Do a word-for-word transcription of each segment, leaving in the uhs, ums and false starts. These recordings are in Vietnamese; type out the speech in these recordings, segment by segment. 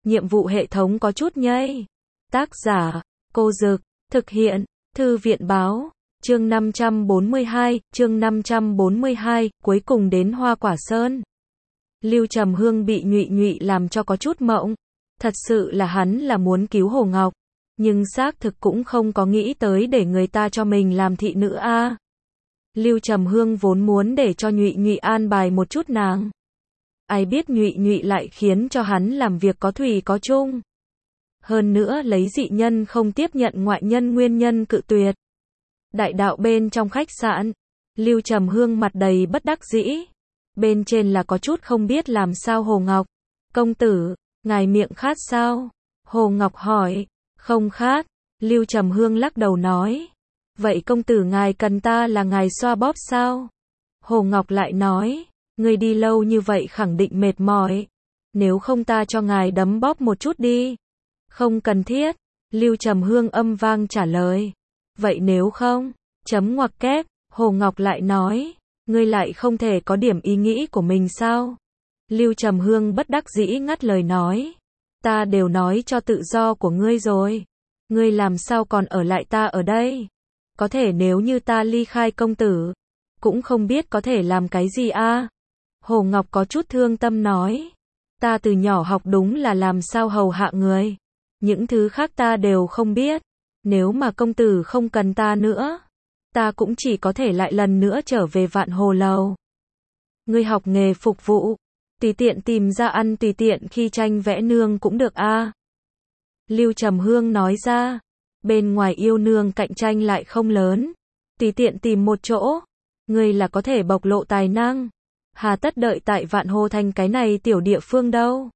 nhiệm vụ hệ thống có chút nhây. Tác giả, Cô Dực, thực hiện, Thư viện báo, chương năm trăm bốn mươi hai, chương năm trăm bốn mươi hai, cuối cùng đến Hoa Quả Sơn. Lưu Trầm Hương bị Nhụy Nhụy làm cho có chút mộng. Thật sự là hắn là muốn cứu Hồ Ngọc, nhưng xác thực cũng không có nghĩ tới để người ta cho mình làm thị nữ a. Lưu Trầm Hương vốn muốn để cho Nhụy Nhụy an bài một chút nàng. Ai biết Nhụy Nhụy lại khiến cho hắn làm việc có thủy có chung. Hơn nữa lấy dị nhân không tiếp nhận ngoại nhân nguyên nhân cự tuyệt. Đại đạo bên trong khách sạn, Lưu Trầm Hương mặt đầy bất đắc dĩ. Bên trên là có chút không biết làm sao Hồ Ngọc. Công tử, ngài miệng khát sao? Hồ Ngọc hỏi. Không khát. Lưu Trầm Hương lắc đầu nói. Vậy công tử ngài cần ta là ngài xoa bóp sao? Hồ Ngọc lại nói. Người đi lâu như vậy khẳng định mệt mỏi. Nếu không ta cho ngài đấm bóp một chút đi. Không cần thiết. Lưu Trầm Hương âm vang trả lời. Vậy nếu không? Chấm ngoặc kép. Hồ Ngọc lại nói. Ngươi lại không thể có điểm ý nghĩ của mình sao? Lưu Trầm Hương bất đắc dĩ ngắt lời nói. Ta đều nói cho tự do của ngươi rồi. Ngươi làm sao còn ở lại ta ở đây? Có thể nếu như ta ly khai công tử, cũng không biết có thể làm cái gì a. À? Hồ Ngọc có chút thương tâm nói. Ta từ nhỏ học đúng là làm sao hầu hạ người. Những thứ khác ta đều không biết. Nếu mà công tử không cần ta nữa, ta cũng chỉ có thể lại lần nữa trở về Vạn Hồ Lầu. Ngươi học nghề phục vụ, tùy tiện tìm ra ăn tùy tiện khi tranh vẽ nương cũng được a. À? Lưu Trầm Hương nói ra. Bên ngoài yêu nương cạnh tranh lại không lớn. Tùy tiện tìm một chỗ. Ngươi là có thể bộc lộ tài năng. Hà tất đợi tại Vạn Hồ Thành cái này tiểu địa phương đâu.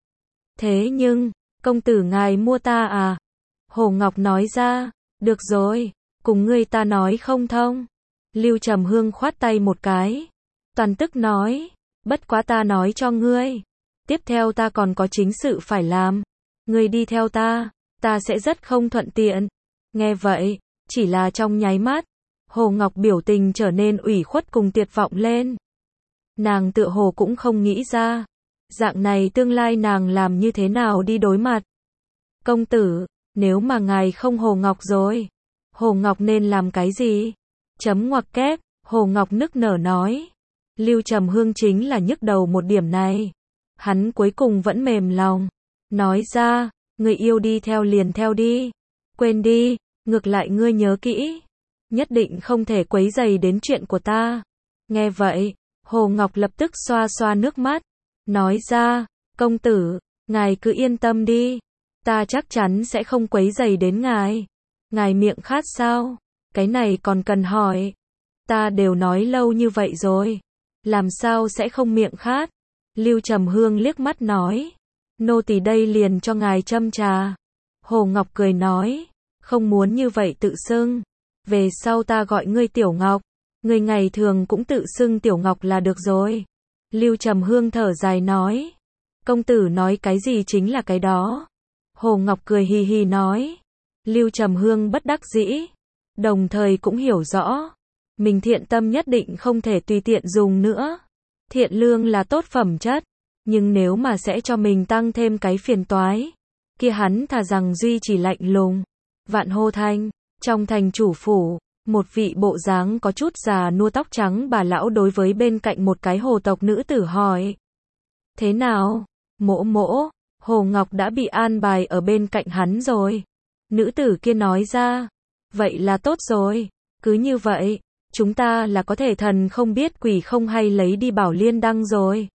Thế nhưng, công tử ngài mua ta à? Hồ Ngọc nói ra. Được rồi, cùng ngươi ta nói không thông. Lưu Trầm Hương khoát tay một cái. Toàn tức nói. Bất quá ta nói cho ngươi. Tiếp theo ta còn có chính sự phải làm. Ngươi đi theo ta, ta sẽ rất không thuận tiện. Nghe vậy, chỉ là trong nháy mắt, Hồ Ngọc biểu tình trở nên ủy khuất cùng tuyệt vọng lên. Nàng tựa hồ cũng không nghĩ ra, dạng này tương lai nàng làm như thế nào đi đối mặt. Công tử, nếu mà ngài không Hồ Ngọc rồi, Hồ Ngọc nên làm cái gì? Chấm ngoặc kép, Hồ Ngọc nức nở nói. Lưu Trầm Hương chính là nhức đầu một điểm này. Hắn cuối cùng vẫn mềm lòng. Nói ra, người yêu đi theo liền theo đi. Quên đi, ngược lại ngươi nhớ kỹ. Nhất định không thể quấy rầy đến chuyện của ta. Nghe vậy, Hồ Ngọc lập tức xoa xoa nước mắt. Nói ra, công tử, ngài cứ yên tâm đi. Ta chắc chắn sẽ không quấy rầy đến ngài. Ngài miệng khát sao? Cái này còn cần hỏi. Ta đều nói lâu như vậy rồi. Làm sao sẽ không miệng khát? Lưu Trầm Hương liếc mắt nói. Nô tỳ đây liền cho ngài châm trà. Hồ Ngọc cười nói. Không muốn như vậy tự xưng. Về sau ta gọi ngươi Tiểu Ngọc. Ngươi ngày thường cũng tự xưng Tiểu Ngọc là được rồi. Lưu Trầm Hương thở dài nói. Công tử nói cái gì chính là cái đó. Hồ Ngọc cười hì hì nói. Lưu Trầm Hương bất đắc dĩ. Đồng thời cũng hiểu rõ. Mình thiện tâm nhất định không thể tùy tiện dùng nữa. Thiện lương là tốt phẩm chất. Nhưng nếu mà sẽ cho mình tăng thêm cái phiền toái, kia hắn thà rằng duy trì lạnh lùng. Vạn Hồ Thành, trong thành chủ phủ, một vị bộ dáng có chút già nua tóc trắng bà lão đối với bên cạnh một cái hồ tộc nữ tử hỏi. Thế nào? Mỗ mỗ, Hồ Ngọc đã bị an bài ở bên cạnh hắn rồi. Nữ tử kia nói ra. Vậy là tốt rồi. Cứ như vậy, chúng ta là có thể thần không biết quỷ không hay lấy đi Bảo Liên Đăng rồi.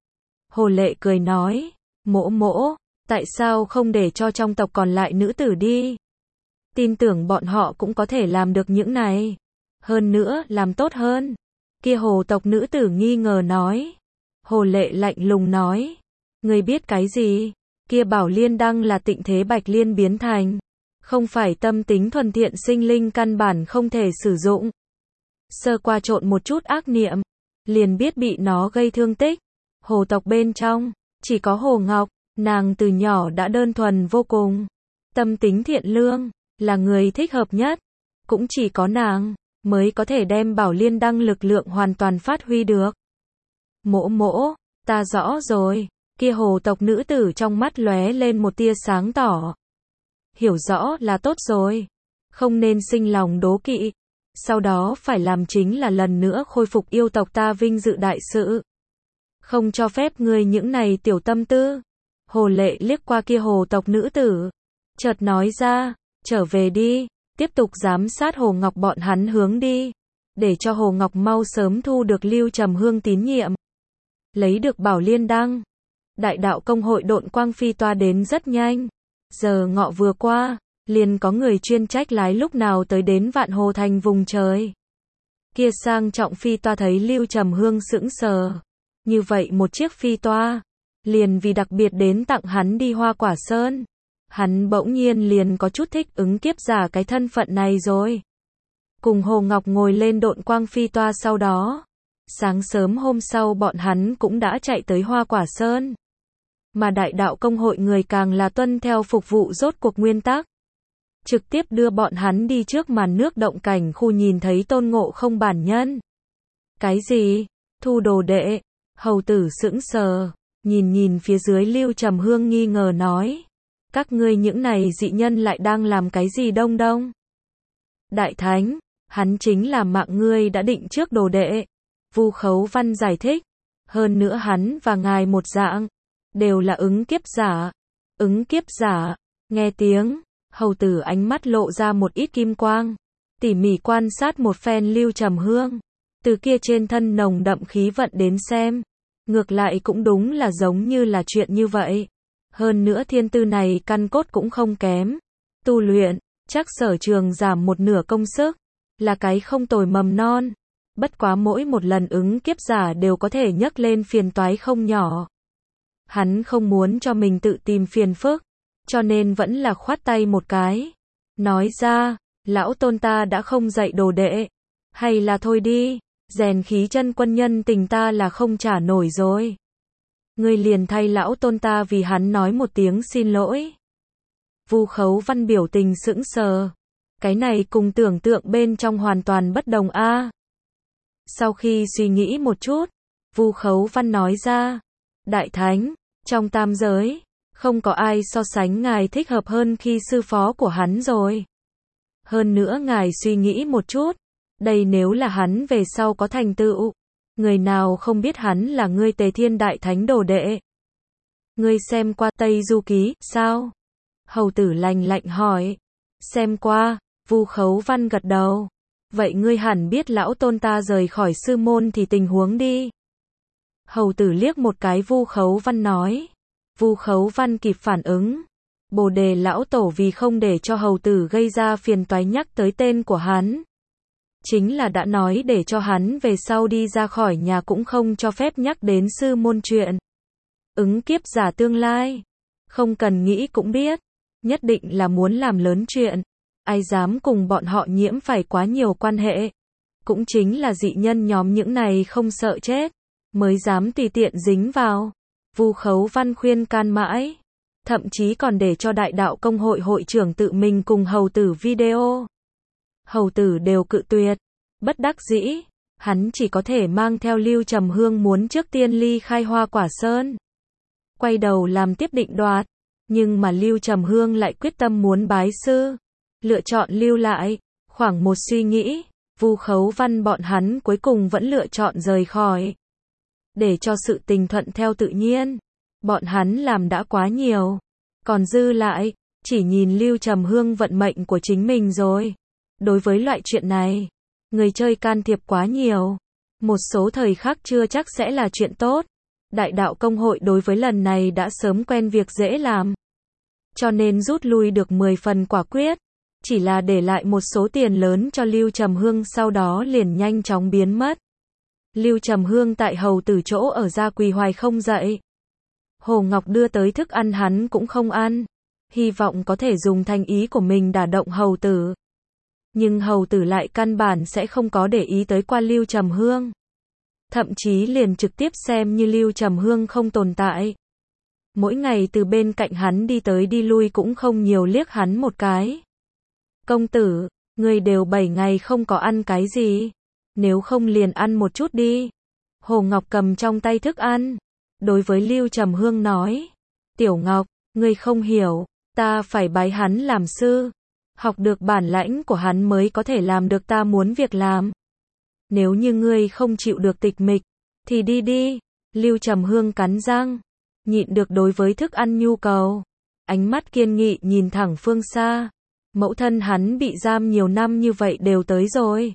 Hồ Lệ cười nói. Mỗ mỗ, tại sao không để cho trong tộc còn lại nữ tử đi? Tin tưởng bọn họ cũng có thể làm được những này. Hơn nữa, làm tốt hơn. Kia hồ tộc nữ tử nghi ngờ nói. Hồ Lệ lạnh lùng nói. Ngươi biết cái gì? Kia Bảo Liên Đăng là Tịnh Thế Bạch Liên biến thành. Không phải tâm tính thuần thiện sinh linh căn bản không thể sử dụng. Sơ qua trộn một chút ác niệm, liền biết bị nó gây thương tích. Hồ tộc bên trong, chỉ có Hồ Ngọc, nàng từ nhỏ đã đơn thuần vô cùng. Tâm tính thiện lương, là người thích hợp nhất. Cũng chỉ có nàng, mới có thể đem Bảo Liên Đăng lực lượng hoàn toàn phát huy được. Mỗ mỗ, ta rõ rồi. Kia hồ tộc nữ tử trong mắt lóe lên một tia sáng tỏ. Hiểu rõ là tốt rồi. Không nên sinh lòng đố kỵ. Sau đó phải làm chính là lần nữa khôi phục yêu tộc ta vinh dự đại sự. Không cho phép ngươi những này tiểu tâm tư. Hồ Lệ liếc qua kia hồ tộc nữ tử. Chợt nói ra, trở về đi, tiếp tục giám sát Hồ Ngọc bọn hắn hướng đi. Để cho Hồ Ngọc mau sớm thu được Lưu Trầm Hương tín nhiệm. Lấy được Bảo Liên Đăng. Đại đạo công hội độn quang phi toa đến rất nhanh. Giờ ngọ vừa qua, liền có người chuyên trách lái lúc nào tới đến Vạn Hồ Thành vùng trời. Kia sang trọng phi toa thấy Lưu Trầm Hương sững sờ. Như vậy một chiếc phi toa, liền vì đặc biệt đến tặng hắn đi Hoa Quả Sơn. Hắn bỗng nhiên liền có chút thích ứng kiếp giả cái thân phận này rồi. Cùng Hồ Ngọc ngồi lên độn quang phi toa sau đó. Sáng sớm hôm sau bọn hắn cũng đã chạy tới Hoa Quả Sơn. Mà đại đạo công hội người càng là tuân theo phục vụ rốt cuộc nguyên tắc. Trực tiếp đưa bọn hắn đi trước màn nước động cảnh khu nhìn thấy Tôn Ngộ Không bản nhân. Cái gì? Thu đồ đệ? Hầu tử sững sờ, nhìn nhìn phía dưới Lưu Trầm Hương nghi ngờ nói. Các ngươi những này dị nhân lại đang làm cái gì đông đông? Đại Thánh, hắn chính là mạng ngươi đã định trước đồ đệ. Vu Khấu Văn giải thích. Hơn nữa hắn và ngài một dạng. Đều là ứng kiếp giả. Ứng kiếp giả. Nghe tiếng. Hầu tử ánh mắt lộ ra một ít kim quang. Tỉ mỉ quan sát một phen Lưu Trầm Hương. Từ kia trên thân nồng đậm khí vận đến xem. Ngược lại cũng đúng là giống như là chuyện như vậy. Hơn nữa thiên tư này căn cốt cũng không kém. Tu luyện, chắc sở trường giảm một nửa công sức. Là cái không tồi mầm non. Bất quá mỗi một lần ứng kiếp giả đều có thể nhấc lên phiền toái không nhỏ. Hắn không muốn cho mình tự tìm phiền phức. Cho nên vẫn là khoát tay một cái. Nói ra, lão tôn ta đã không dạy đồ đệ. Hay là thôi đi, rèn khí chân quân nhân tình ta là không trả nổi rồi. Ngươi liền thay lão tôn ta vì hắn nói một tiếng xin lỗi. Vu Khấu Văn biểu tình sững sờ. Cái này cùng tưởng tượng bên trong hoàn toàn bất đồng a. À. Sau khi suy nghĩ một chút, Vu Khấu Văn nói ra. Đại Thánh, trong tam giới, không có ai so sánh ngài thích hợp hơn khi sư phó của hắn rồi. Hơn nữa ngài suy nghĩ một chút. Đây nếu là hắn về sau có thành tựu. Người nào không biết hắn là ngươi Tề Thiên Đại Thánh đồ đệ. Ngươi xem qua Tây Du Ký, sao? Hầu tử lành lạnh hỏi. Xem qua, Vu Khấu Văn gật đầu. Vậy ngươi hẳn biết lão tôn ta rời khỏi sư môn thì tình huống đi. Hầu tử liếc một cái Vu Khấu Văn nói. Vu Khấu Văn kịp phản ứng. Bồ đề lão tổ vì không để cho hầu tử gây ra phiền toái nhắc tới tên của hắn. Chính là đã nói để cho hắn về sau đi ra khỏi nhà cũng không cho phép nhắc đến sư môn chuyện. Ứng kiếp giả tương lai. Không cần nghĩ cũng biết. Nhất định là muốn làm lớn chuyện. Ai dám cùng bọn họ nhiễm phải quá nhiều quan hệ. Cũng chính là dị nhân nhóm những này không sợ chết. Mới dám tùy tiện dính vào. Vu Khấu Văn khuyên can mãi. Thậm chí còn để cho đại đạo công hội hội trưởng tự mình cùng hầu tử video. Hầu tử đều cự tuyệt. Bất đắc dĩ. Hắn chỉ có thể mang theo Lưu Trầm Hương muốn trước tiên ly khai Hoa Quả Sơn. Quay đầu làm tiếp định đoạt. Nhưng mà Lưu Trầm Hương lại quyết tâm muốn bái sư. Lựa chọn lưu lại. Khoảng một suy nghĩ. Vu Khấu Văn bọn hắn cuối cùng vẫn lựa chọn rời khỏi. Để cho sự tình thuận theo tự nhiên. Bọn hắn làm đã quá nhiều. Còn dư lại, chỉ nhìn Lưu Trầm Hương vận mệnh của chính mình rồi. Đối với loại chuyện này, người chơi can thiệp quá nhiều. Một số thời khắc chưa chắc sẽ là chuyện tốt. Đại đạo công hội đối với lần này đã sớm quen việc dễ làm. Cho nên rút lui được mười phần quả quyết. Chỉ là để lại một số tiền lớn cho Lưu Trầm Hương sau đó liền nhanh chóng biến mất. Lưu Trầm Hương tại hầu tử chỗ ở ra quỳ hoài không dậy. Hồ Ngọc đưa tới thức ăn hắn cũng không ăn. Hy vọng có thể dùng thành ý của mình đả động hầu tử. Nhưng hầu tử lại căn bản sẽ không có để ý tới qua Lưu Trầm Hương. Thậm chí liền trực tiếp xem như Lưu Trầm Hương không tồn tại. Mỗi ngày từ bên cạnh hắn đi tới đi lui cũng không nhiều liếc hắn một cái. Công tử, người đều bảy ngày không có ăn cái gì. Nếu không liền ăn một chút đi. Hồ Ngọc cầm trong tay thức ăn. đối với Lưu Trầm Hương nói, Tiểu Ngọc, ngươi không hiểu, ta phải bái hắn làm sư, học được bản lãnh của hắn mới có thể làm được ta muốn việc làm. Nếu như ngươi không chịu được tịch mịch, thì đi đi. Lưu Trầm Hương cắn răng, nhịn được đối với thức ăn nhu cầu, ánh mắt kiên nghị nhìn thẳng phương xa. Mẫu thân hắn bị giam nhiều năm như vậy đều tới rồi.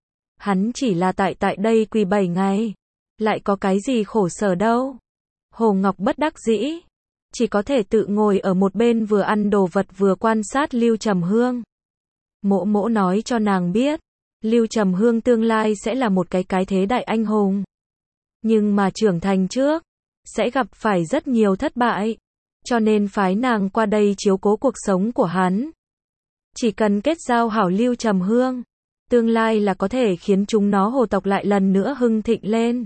Hắn chỉ là tại tại đây quỳ bảy ngày, lại có cái gì khổ sở đâu. Hồ Ngọc bất đắc dĩ, chỉ có thể tự ngồi ở một bên vừa ăn đồ vật vừa quan sát Lưu Trầm Hương. Mỗ mỗ nói cho nàng biết, Lưu Trầm Hương tương lai sẽ là một cái cái thế đại anh hùng. Nhưng mà trưởng thành trước, sẽ gặp phải rất nhiều thất bại, cho nên phái nàng qua đây chiếu cố cuộc sống của hắn. Chỉ cần kết giao hảo Lưu Trầm Hương, tương lai là có thể khiến chúng nó Hồ tộc lại lần nữa hưng thịnh lên.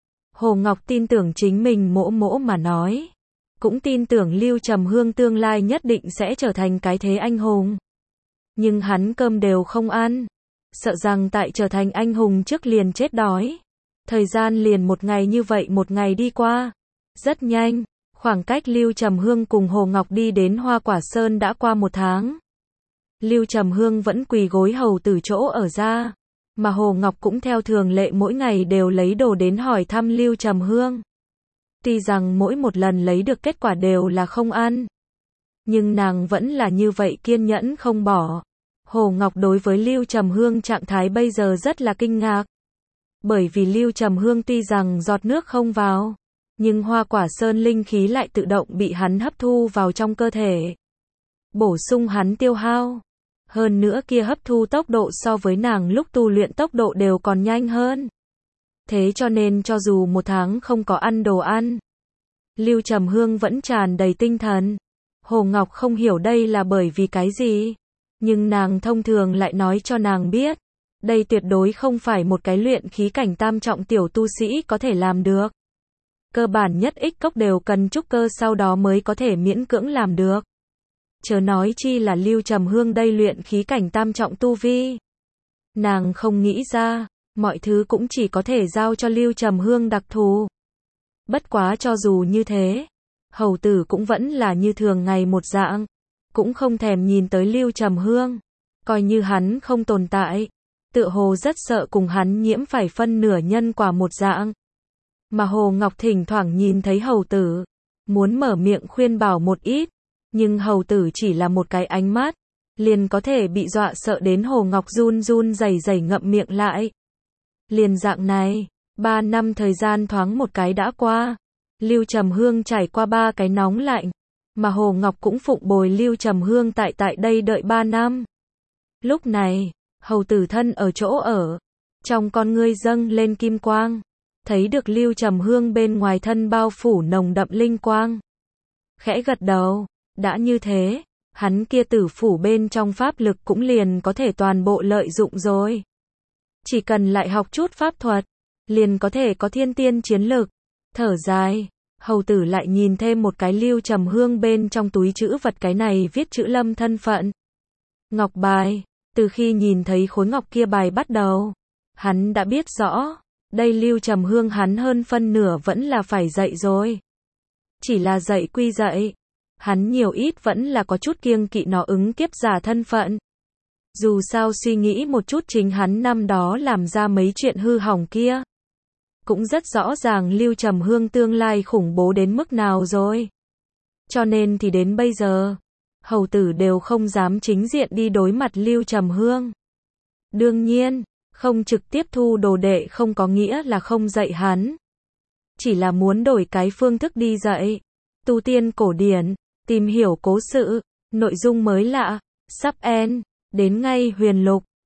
Hồ Ngọc tin tưởng chính mình mỗ mỗ mà nói, cũng tin tưởng Lưu Trầm Hương tương lai nhất định sẽ trở thành cái thế anh hùng. Nhưng hắn cơm đều không ăn, sợ rằng tại trở thành anh hùng trước liền chết đói. Thời gian liền một ngày như vậy một ngày đi qua. Rất nhanh, khoảng cách Lưu Trầm Hương cùng Hồ Ngọc đi đến Hoa Quả Sơn đã qua một tháng. Lưu Trầm Hương vẫn quỳ gối hầu từ chỗ ở ra, mà Hồ Ngọc cũng theo thường lệ mỗi ngày đều lấy đồ đến hỏi thăm Lưu Trầm Hương. Tuy rằng mỗi một lần lấy được kết quả đều là không ăn, nhưng nàng vẫn là như vậy kiên nhẫn không bỏ. Hồ Ngọc đối với Lưu Trầm Hương trạng thái bây giờ rất là kinh ngạc. Bởi vì Lưu Trầm Hương tuy rằng giọt nước không vào, nhưng Hoa Quả Sơn linh khí lại tự động bị hắn hấp thu vào trong cơ thể, bổ sung hắn tiêu hao. Hơn nữa kia hấp thu tốc độ so với nàng lúc tu luyện tốc độ đều còn nhanh hơn. Thế cho nên cho dù một tháng không có ăn đồ ăn, Lưu Trầm Hương vẫn tràn đầy tinh thần. Hồ Ngọc không hiểu đây là bởi vì cái gì, nhưng nàng thông thường lại nói cho nàng biết, đây tuyệt đối không phải một cái luyện khí cảnh tam trọng tiểu tu sĩ có thể làm được. Cơ bản nhất ích cốc đều cần trúc cơ sau đó mới có thể miễn cưỡng làm được. Chớ nói chi là Lưu Trầm Hương đây luyện khí cảnh tam trọng tu vi. Nàng không nghĩ ra, mọi thứ cũng chỉ có thể giao cho Lưu Trầm Hương đặc thù. Bất quá cho dù như thế, hầu tử cũng vẫn là như thường ngày một dạng, cũng không thèm nhìn tới Lưu Trầm Hương, coi như hắn không tồn tại, tựa hồ rất sợ cùng hắn nhiễm phải phân nửa nhân quả một dạng. Mà Hồ Ngọc thỉnh thoảng nhìn thấy hầu tử, muốn mở miệng khuyên bảo một ít, nhưng hầu tử chỉ là một cái ánh mắt, liền có thể bị dọa sợ đến Hồ Ngọc run run rẩy rẩy ngậm miệng lại. Liền dạng này, ba năm thời gian thoáng một cái đã qua, Lưu Trầm Hương trải qua ba cái nóng lạnh, mà Hồ Ngọc cũng phụng bồi Lưu Trầm Hương tại tại đây đợi ba năm. Lúc này, hầu tử thân ở chỗ ở, trong con ngươi dâng lên kim quang, thấy được Lưu Trầm Hương bên ngoài thân bao phủ nồng đậm linh quang. Khẽ gật đầu, đã như thế, hắn kia tử phủ bên trong pháp lực cũng liền có thể toàn bộ lợi dụng rồi. Chỉ cần lại học chút pháp thuật, liền có thể có thiên tiên chiến lực. Thở dài, hầu tử lại nhìn thêm một cái Lưu Trầm Hương bên trong túi chữ vật, cái này viết chữ Lâm thân phận. Ngọc bài, từ khi nhìn thấy khối ngọc kia bài bắt đầu, hắn đã biết rõ, đây Lưu Trầm Hương hắn hơn phân nửa vẫn là phải dạy rồi. Chỉ là dạy quy dạy, hắn nhiều ít vẫn là có chút kiêng kỵ nó ứng kiếp giả thân phận. Dù sao suy nghĩ một chút chính hắn năm đó làm ra mấy chuyện hư hỏng kia, cũng rất rõ ràng Lưu Trầm Hương tương lai khủng bố đến mức nào rồi. Cho nên thì đến bây giờ, hầu tử đều không dám chính diện đi đối mặt Lưu Trầm Hương. Đương nhiên, không trực tiếp thu đồ đệ không có nghĩa là không dạy hắn. Chỉ là muốn đổi cái phương thức đi dạy. Tu tiên cổ điển, tìm hiểu cố sự, nội dung mới lạ, sắp end, đến ngay huyền lục.